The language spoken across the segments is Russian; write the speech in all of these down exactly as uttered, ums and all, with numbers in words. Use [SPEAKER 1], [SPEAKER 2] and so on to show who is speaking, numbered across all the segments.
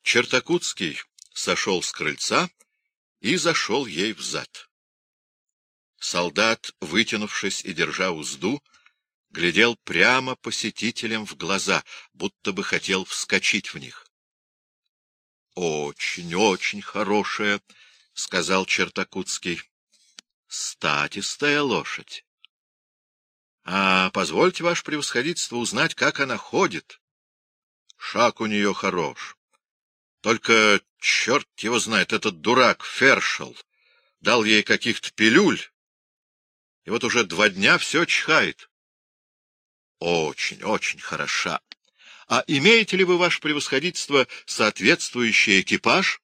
[SPEAKER 1] Чертакутский сошел с крыльца и зашел ей взад. Солдат, вытянувшись и держа узду, глядел прямо посетителям в глаза, будто бы хотел вскочить в них. — Очень, очень хорошая, — сказал Чертакутский. — Статистая лошадь. — А позвольте, ваше превосходительство, узнать, как она ходит. Шаг у нее хорош. Только, черт его знает, этот дурак Фершел дал ей каких-то пилюль, и вот уже два дня все чихает. Очень, очень хороша. А имеете ли вы, ваше превосходительство, соответствующий экипаж?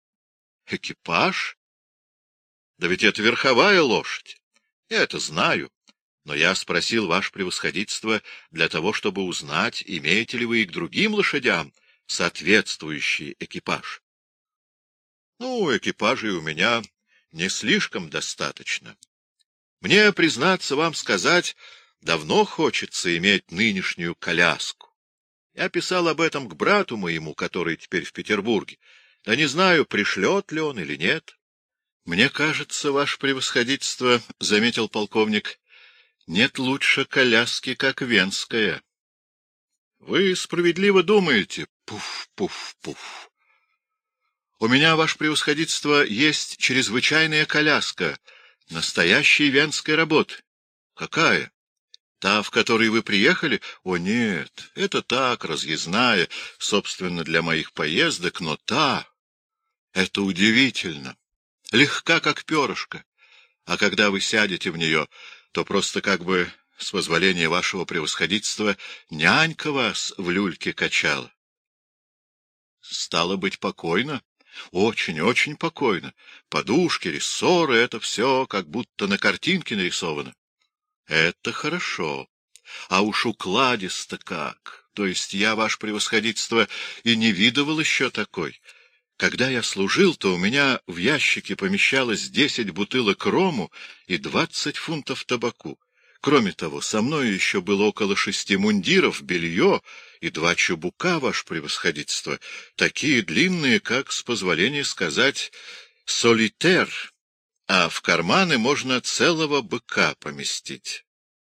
[SPEAKER 1] Экипаж? Да ведь это верховая лошадь. Я это знаю. Но я спросил, ваше превосходительство, для того, чтобы узнать, имеете ли вы и к другим лошадям соответствующий экипаж. Ну, экипажей у меня не слишком достаточно. Мне, признаться вам сказать, давно хочется иметь нынешнюю коляску. Я писал об этом к брату моему, который теперь в Петербурге. Да не знаю, пришлет ли он или нет. — Мне кажется, ваше превосходительство, — заметил полковник, — нет лучше коляски, как венская. — Вы справедливо думаете. Пуф, пуф, пуф. У меня, ваше превосходительство, есть чрезвычайная коляска, настоящей венской работы. — Какая? Та, в которой вы приехали? О, нет, это так, разъездная, собственно, для моих поездок, но та... Это удивительно. Легка, как перышко. А когда вы сядете в нее, то просто как бы, с позволения вашего превосходительства, нянька вас в люльке качала. Стало быть, покойно? Очень, очень покойно. Подушки, рессоры — это все как будто на картинке нарисовано. Это хорошо. А уж укладисто как. То есть я, ваше превосходительство, и не видывал еще такой. Когда я служил, то у меня в ящике помещалось десять бутылок рому и двадцать фунтов табаку. Кроме того, со мной еще было около шести мундиров, белье и два чубука, ваше превосходительство, такие длинные, как, с позволения сказать, солитер, а в карманы можно целого быка поместить.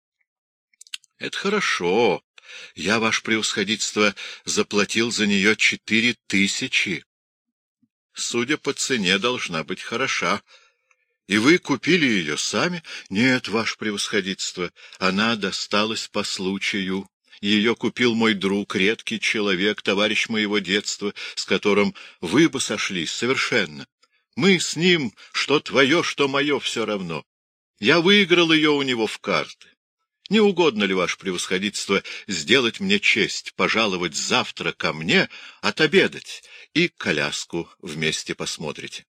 [SPEAKER 1] Это хорошо. Я, ваше превосходительство, заплатил за нее четыре тысячи. Судя по цене, должна быть хороша. И вы купили ее сами? Нет, ваше превосходительство, она досталась по случаю. Ее купил мой друг, редкий человек, товарищ моего детства, с которым вы бы сошлись совершенно. Мы с ним, что твое, что мое, все равно. Я выиграл ее у него в карты. Не угодно ли, ваше превосходительство, сделать мне честь, пожаловать завтра ко мне, отобедать, и коляску вместе посмотрите?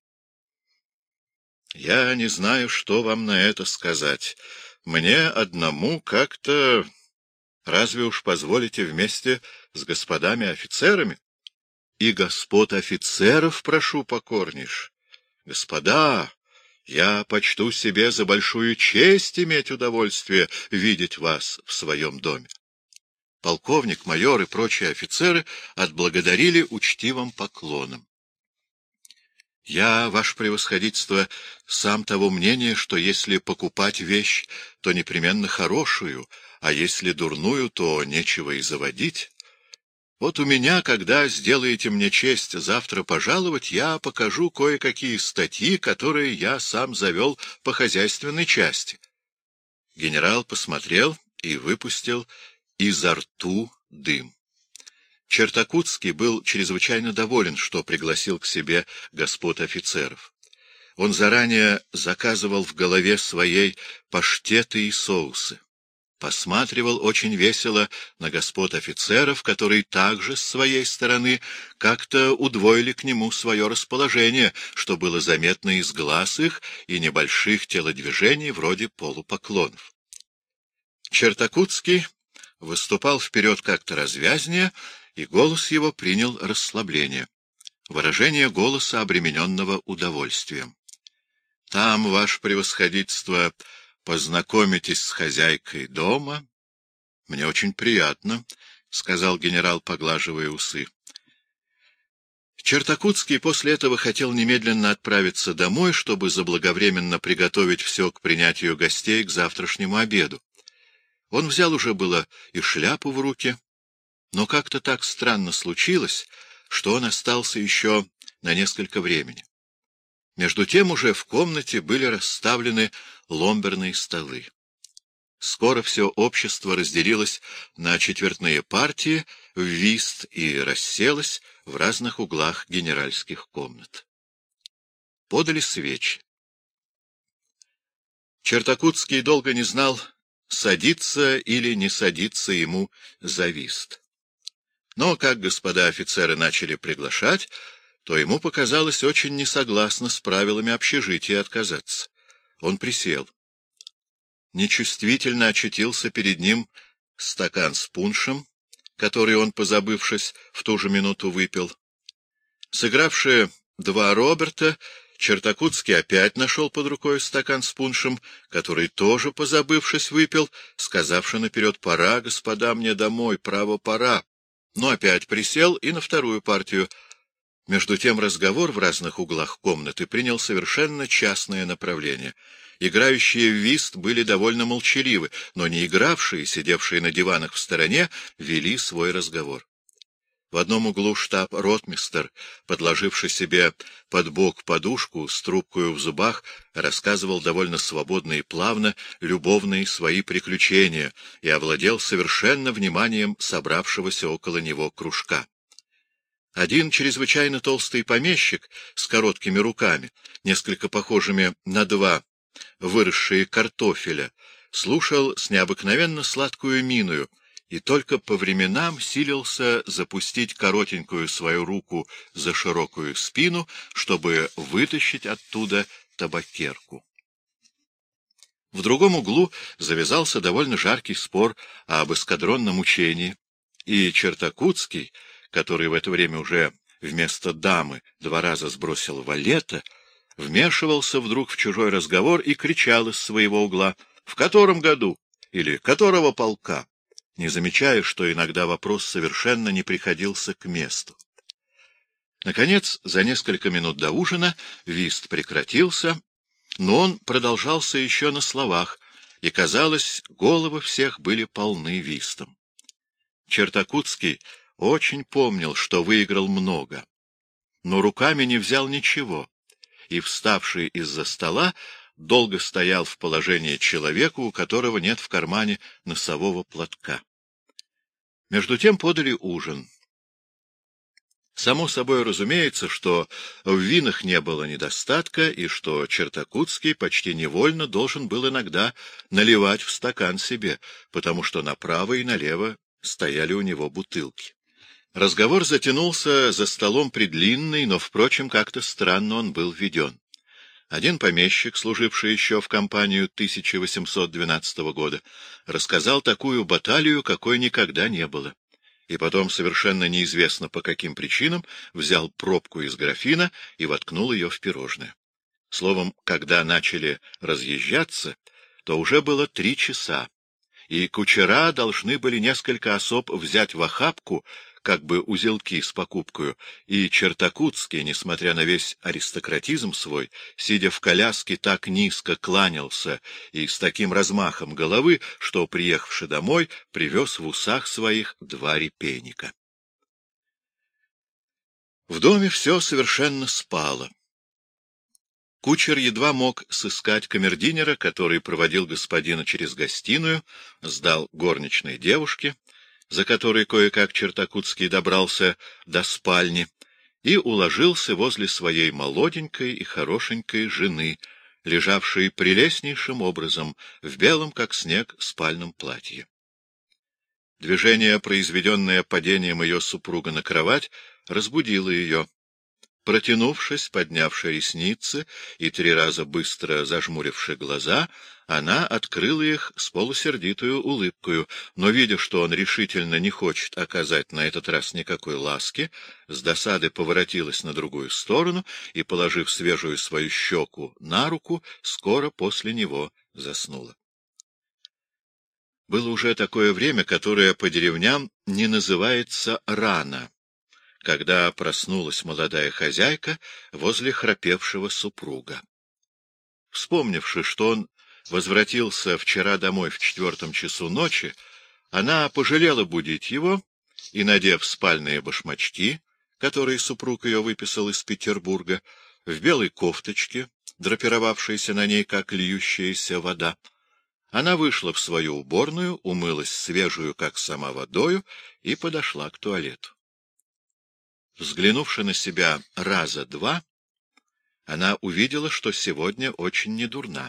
[SPEAKER 1] Я не знаю, что вам на это сказать. Мне одному как-то... Разве уж позволите вместе с господами офицерами? И господ офицеров прошу покорнейше. Господа... Я почту себе за большую честь иметь удовольствие видеть вас в своем доме. Полковник, майор и прочие офицеры отблагодарили учтивым поклоном. Я, ваше превосходительство, сам того мнения, что если покупать вещь, то непременно хорошую, а если дурную, то нечего и заводить. Вот у меня, когда сделаете мне честь завтра пожаловать, я покажу кое-какие статьи, которые я сам завел по хозяйственной части. Генерал посмотрел и выпустил изо рту дым. Чертакутский был чрезвычайно доволен, что пригласил к себе господ офицеров. Он заранее заказывал в голове своей паштеты и соусы. Посматривал очень весело на господ офицеров, которые также с своей стороны как-то удвоили к нему свое расположение, что было заметно из глаз их и небольших телодвижений вроде полупоклонов. Чертакутский выступал вперед как-то развязнее, и голос его принял расслабление, выражение голоса, обремененного удовольствием. — Там, ваше превосходительство, познакомитесь с хозяйкой дома. — Мне очень приятно, — сказал генерал, поглаживая усы. Чертакутский после этого хотел немедленно отправиться домой, чтобы заблаговременно приготовить все к принятию гостей к завтрашнему обеду. Он взял уже было и шляпу в руки, но как-то так странно случилось, что он остался еще на несколько времени. Между тем уже в комнате были расставлены ломберные столы. Скоро все общество разделилось на четвертные партии в вист и расселось в разных углах генеральских комнат. Подали свечи. Чертакутский долго не знал, садиться или не садиться ему за вист. Но как господа офицеры начали приглашать, то ему показалось очень несогласно с правилами общежития отказаться. Он присел. Нечувствительно очутился перед ним стакан с пуншем, который он, позабывшись, в ту же минуту выпил. Сыгравшие два Роберта, Чертакутский опять нашел под рукой стакан с пуншем, который тоже, позабывшись, выпил, сказавши наперед: «Пора, господа, мне домой, право, пора». Но опять присел и на вторую партию. Между тем разговор в разных углах комнаты принял совершенно частное направление. Играющие в вист были довольно молчаливы, но не игравшие, сидевшие на диванах в стороне, вели свой разговор. В одном углу штаб-ротмистр, подложивший себе под бок подушку с трубкою в зубах, рассказывал довольно свободно и плавно любовные свои приключения и овладел совершенно вниманием собравшегося около него кружка. Один чрезвычайно толстый помещик с короткими руками, несколько похожими на два выросшие картофеля, слушал с необыкновенно сладкую миною и только по временам силился запустить коротенькую свою руку за широкую спину, чтобы вытащить оттуда табакерку. В другом углу завязался довольно жаркий спор об эскадронном учении, и Чертакутский, который в это время уже вместо дамы два раза сбросил валета, вмешивался вдруг в чужой разговор и кричал из своего угла: «В котором году?» или «Которого полка?», не замечая, что иногда вопрос совершенно не приходился к месту. Наконец, за несколько минут до ужина вист прекратился, но он продолжался еще на словах, и, казалось, головы всех были полны вистом. Чертакутский очень помнил, что выиграл много, но руками не взял ничего, и, вставший из-за стола, долго стоял в положении человека, у которого нет в кармане носового платка. Между тем подали ужин. Само собой разумеется, что в винах не было недостатка, и что Чертакутский почти невольно должен был иногда наливать в стакан себе, потому что направо и налево стояли у него бутылки. Разговор затянулся за столом предлинный, но, впрочем, как-то странно он был веден. Один помещик, служивший еще в кампанию тысяча восемьсот двенадцатого года, рассказал такую баталию, какой никогда не было, и потом, совершенно неизвестно по каким причинам, взял пробку из графина и воткнул ее в пирожное. Словом, когда начали разъезжаться, то уже было три часа, и кучера должны были несколько особ взять в охапку, как бы узелки с покупкою, и Чертакутский, несмотря на весь аристократизм свой, сидя в коляске, так низко кланялся и с таким размахом головы, что, приехавши домой, привез в усах своих два репейника. В доме все совершенно спало. Кучер едва мог сыскать камердинера, который проводил господина через гостиную, сдал горничной девушке, за которой кое-как Чертакутский добрался до спальни, и уложился возле своей молоденькой и хорошенькой жены, лежавшей прелестнейшим образом в белом, как снег, спальном платье. Движение, произведенное падением ее супруга на кровать, разбудило ее. Протянувшись, поднявши ресницы и три раза быстро зажмуривши глаза, она открыла их с полусердитую улыбкою, но, видя, что он решительно не хочет оказать на этот раз никакой ласки, с досады поворотилась на другую сторону и, положив свежую свою щеку на руку, скоро после него заснула. Было уже такое время, которое по деревням не называется рано, когда проснулась молодая хозяйка возле храпевшего супруга. Вспомнивши, что он возвратился вчера домой в четвертом часу ночи, она пожалела будить его и, надев спальные башмачки, которые супруг ее выписал из Петербурга, в белой кофточке, драпировавшейся на ней, как льющаяся вода, она вышла в свою уборную, умылась свежую, как сама, водою и подошла к туалету. Взглянувши на себя раза два, она увидела, что сегодня очень недурна.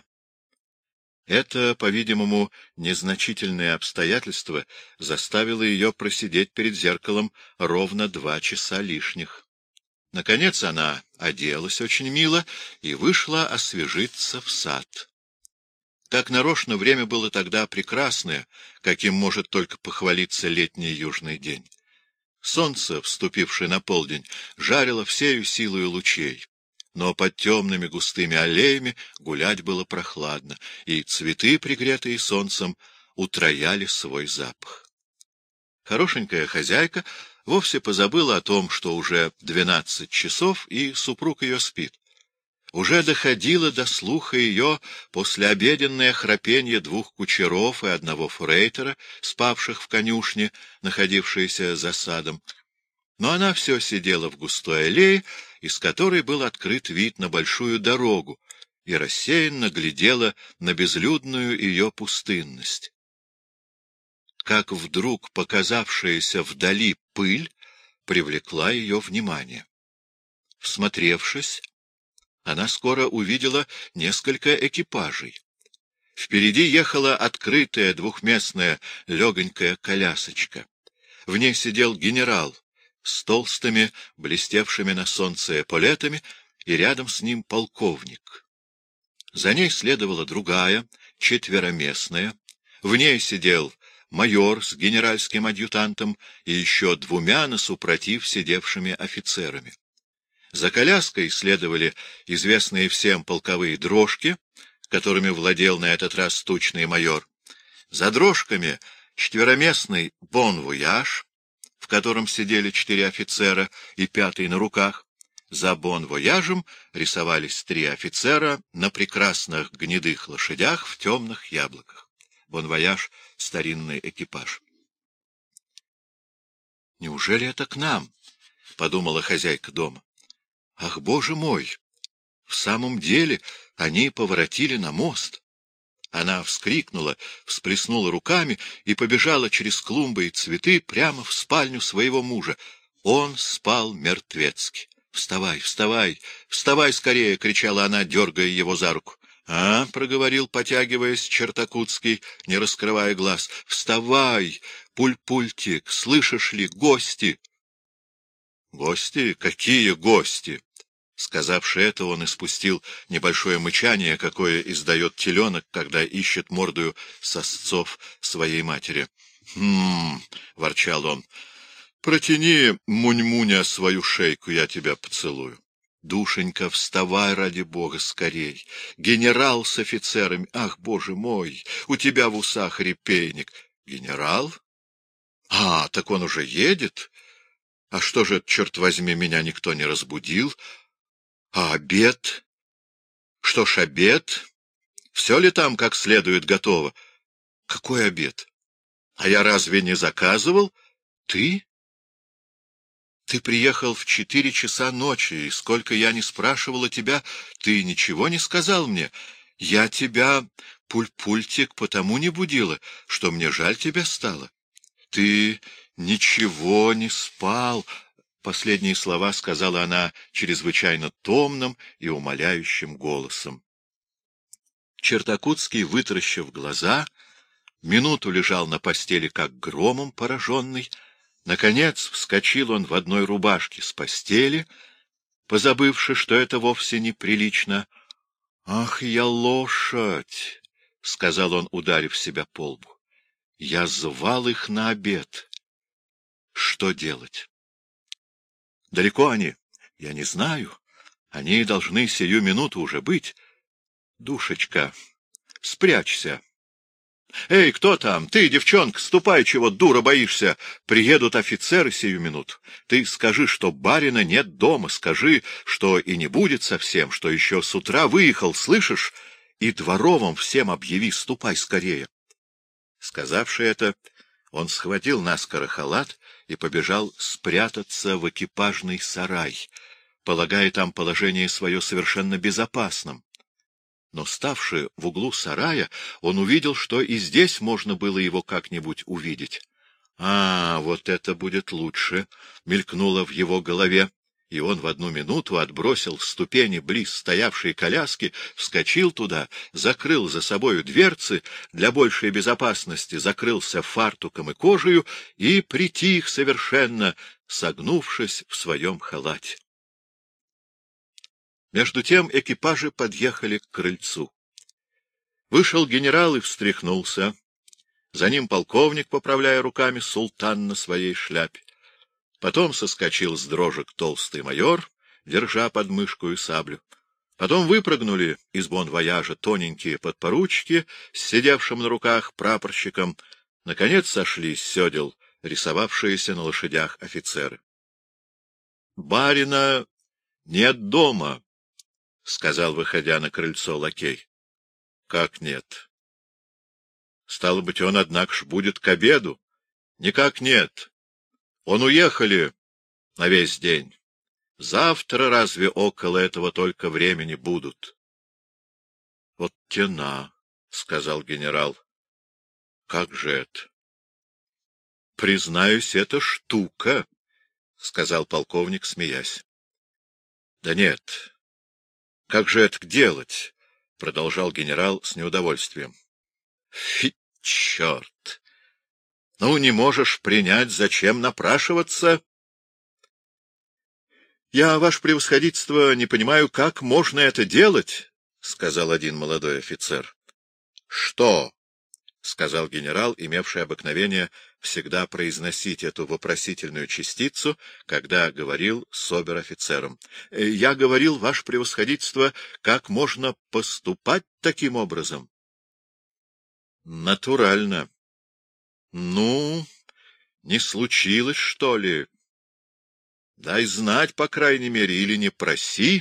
[SPEAKER 1] Это, по-видимому, незначительное обстоятельство заставило ее просидеть перед зеркалом ровно два часа лишних. Наконец она оделась очень мило и вышла освежиться в сад. Как нарочно, время было тогда прекрасное, каким может только похвалиться летний южный день. Солнце, вступившее на полдень, жарило всею силою лучей. Но под темными густыми аллеями гулять было прохладно, и цветы, пригретые солнцем, утрояли свой запах. Хорошенькая хозяйка вовсе позабыла о том, что уже двенадцать часов, и супруг ее спит. Уже доходило до слуха ее послеобеденное храпенье двух кучеров и одного фрейтера, спавших в конюшне, находившейся за садом. Но она все сидела в густой аллее, из которой был открыт вид на большую дорогу, и рассеянно глядела на безлюдную ее пустынность. Как вдруг показавшаяся вдали пыль привлекла ее внимание. Всмотревшись, она скоро увидела несколько экипажей. Впереди ехала открытая двухместная легонькая колясочка. В ней сидел генерал с толстыми, блестевшими на солнце эполетами, и рядом с ним полковник. За ней следовала другая, четвероместная. В ней сидел майор с генеральским адъютантом и еще двумя насупротив сидевшими офицерами. За коляской следовали известные всем полковые дрожки, которыми владел на этот раз тучный майор. За дрожками четвероместный бон-вояж, в котором сидели четыре офицера и пятый на руках. За бон-вояжем рисовались три офицера на прекрасных гнедых лошадях в темных яблоках. Бон-вояж — старинный экипаж. «Неужели это к нам?» — подумала хозяйка дома. «Ах, боже мой! В самом деле они поворотили на мост!» Она вскрикнула, всплеснула руками и побежала через клумбы и цветы прямо в спальню своего мужа. Он спал мертвецки. «Вставай, вставай, вставай скорее!» — кричала она, дергая его за руку. «А?» — проговорил, потягиваясь, Чертакутский, не раскрывая глаз. «Вставай, пуль-пультик, слышишь ли, гости!» «Гости? Какие гости?» Сказавши это, он испустил небольшое мычание, какое издает теленок, когда ищет мордою сосцов своей матери. «Хм!» — ворчал он. «Протяни, мунь-муня, свою шейку, я тебя поцелую». «Душенька, вставай, ради бога, скорей! Генерал с офицерами! Ах, боже мой! У тебя в усах репейник!» «Генерал? А, так он уже едет? А что же, черт возьми, меня никто не разбудил? А обед? Что ж, обед? Все ли там как следует готово? Какой обед? А я разве не заказывал? Ты? Ты приехал в четыре часа ночи, и сколько я не спрашивала тебя, ты ничего не сказал мне. Я тебя, пуль-пультик, потому не будила, что мне жаль тебя стало. Ты ничего не спал. Последние слова сказала она чрезвычайно томным и умоляющим голосом. Чертакутский, вытаращив глаза, минуту лежал на постели, как громом пораженный. Наконец вскочил он в одной рубашке с постели, позабывши, что это вовсе неприлично. — Ах, я лошадь! — сказал он, ударив себя по лбу. — Я звал их на обед. Что делать? — Далеко они? — Я не знаю. Они должны сию минуту уже быть. — Душечка, спрячься. — Эй, кто там? Ты, девчонка, ступай, чего дура боишься. Приедут офицеры сию минуту. Ты скажи, что барина нет дома, скажи, что и не будет совсем, что еще с утра выехал, слышишь? И дворовым всем объяви, ступай скорее. Сказавши это, он схватил наскоро халат и побежал спрятаться в экипажный сарай, полагая там положение свое совершенно безопасным. Но, ставши в углу сарая, он увидел, что и здесь можно было его как-нибудь увидеть. — А, вот это будет лучше! — мелькнуло в его голове, и он в одну минуту отбросил ступени близ стоявшей коляски, вскочил туда, закрыл за собою дверцы, для большей безопасности закрылся фартуком и кожею и притих совершенно, согнувшись в своем халате. Между тем экипажи подъехали к крыльцу. Вышел генерал и встряхнулся. За ним полковник, поправляя руками султан на своей шляпе. Потом соскочил с дрожек толстый майор, держа под мышку и саблю. Потом выпрыгнули из бон-вояжа тоненькие подпоручики с сидевшим на руках прапорщиком. Наконец сошли с седел рисовавшиеся на лошадях офицеры. — Барина нет дома, — сказал, выходя на крыльцо лакей. — Как нет? — Стало быть, он, однако ж, будет к обеду. — Никак нет. Он уехали на весь день. Завтра разве около этого только времени будут? — Вот тена, — сказал генерал. — Как же это? — Признаюсь, это штука, — сказал полковник, смеясь. — Да нет. Как же это делать? — продолжал генерал с неудовольствием. — Фи, черт! Ну, не можешь принять, зачем напрашиваться? — Я, ваше превосходительство, не понимаю, как можно это делать, — сказал один молодой офицер. — Что? — сказал генерал, имевший обыкновение всегда произносить эту вопросительную частицу, когда говорил с обер-офицером. — Я говорил, ваше превосходительство, как можно поступать таким образом. — Натурально. — Ну, не случилось, что ли? Дай знать, по крайней мере, или не проси.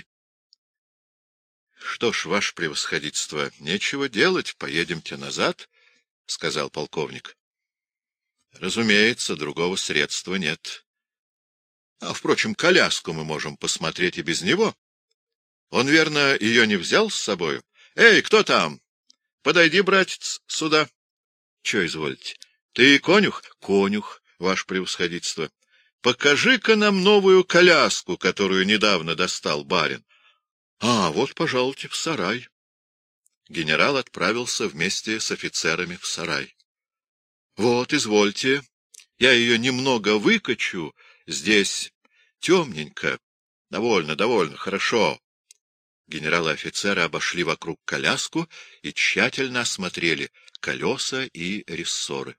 [SPEAKER 1] — Что ж, ваше превосходительство, нечего делать, поедемте назад, — сказал полковник. — Разумеется, другого средства нет. А, впрочем, коляску мы можем посмотреть и без него. Он, верно, ее не взял с собою? Эй, кто там? Подойди, братец, сюда. Че изволите? Ты конюх? Конюх, ваше превосходительство. Покажи-ка нам новую коляску, которую недавно достал барин. А, вот, пожалуйте, в сарай. Генерал отправился вместе с офицерами в сарай. — Вот, извольте, я ее немного выкачу, здесь темненько. Довольно, довольно, хорошо. Генералы и офицеры обошли вокруг коляску и тщательно осмотрели колеса и рессоры.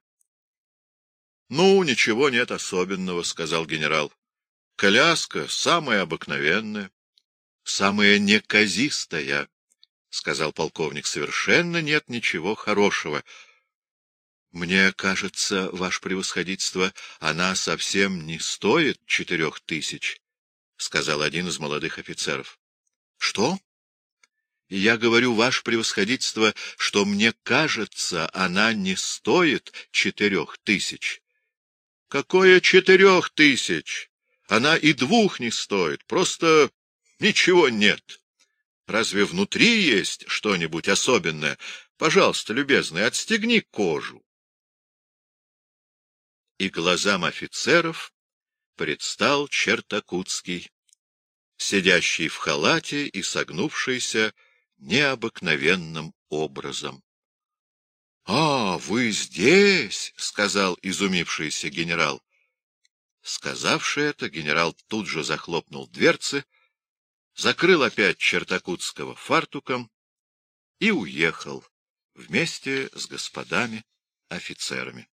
[SPEAKER 1] — Ну, ничего нет особенного, — сказал генерал. — Коляска самая обыкновенная, самая неказистая. — сказал полковник, — совершенно нет ничего хорошего. — Мне кажется, ваше превосходительство, она совсем не стоит четырех тысяч, — сказал один из молодых офицеров. — Что? — Я говорю, ваше превосходительство, что мне кажется, она не стоит четырех тысяч. — Какое четырех тысяч? Она и двух не стоит, просто ничего нет. Разве внутри есть что-нибудь особенное? Пожалуйста, любезный, отстегни кожу. И глазам офицеров предстал Чертакутский, сидящий в халате и согнувшийся необыкновенным образом. — А, вы здесь? — сказал изумившийся генерал. Сказавши это, генерал тут же захлопнул дверцы, закрыл опять Чертакутского фартуком и уехал вместе с господами офицерами.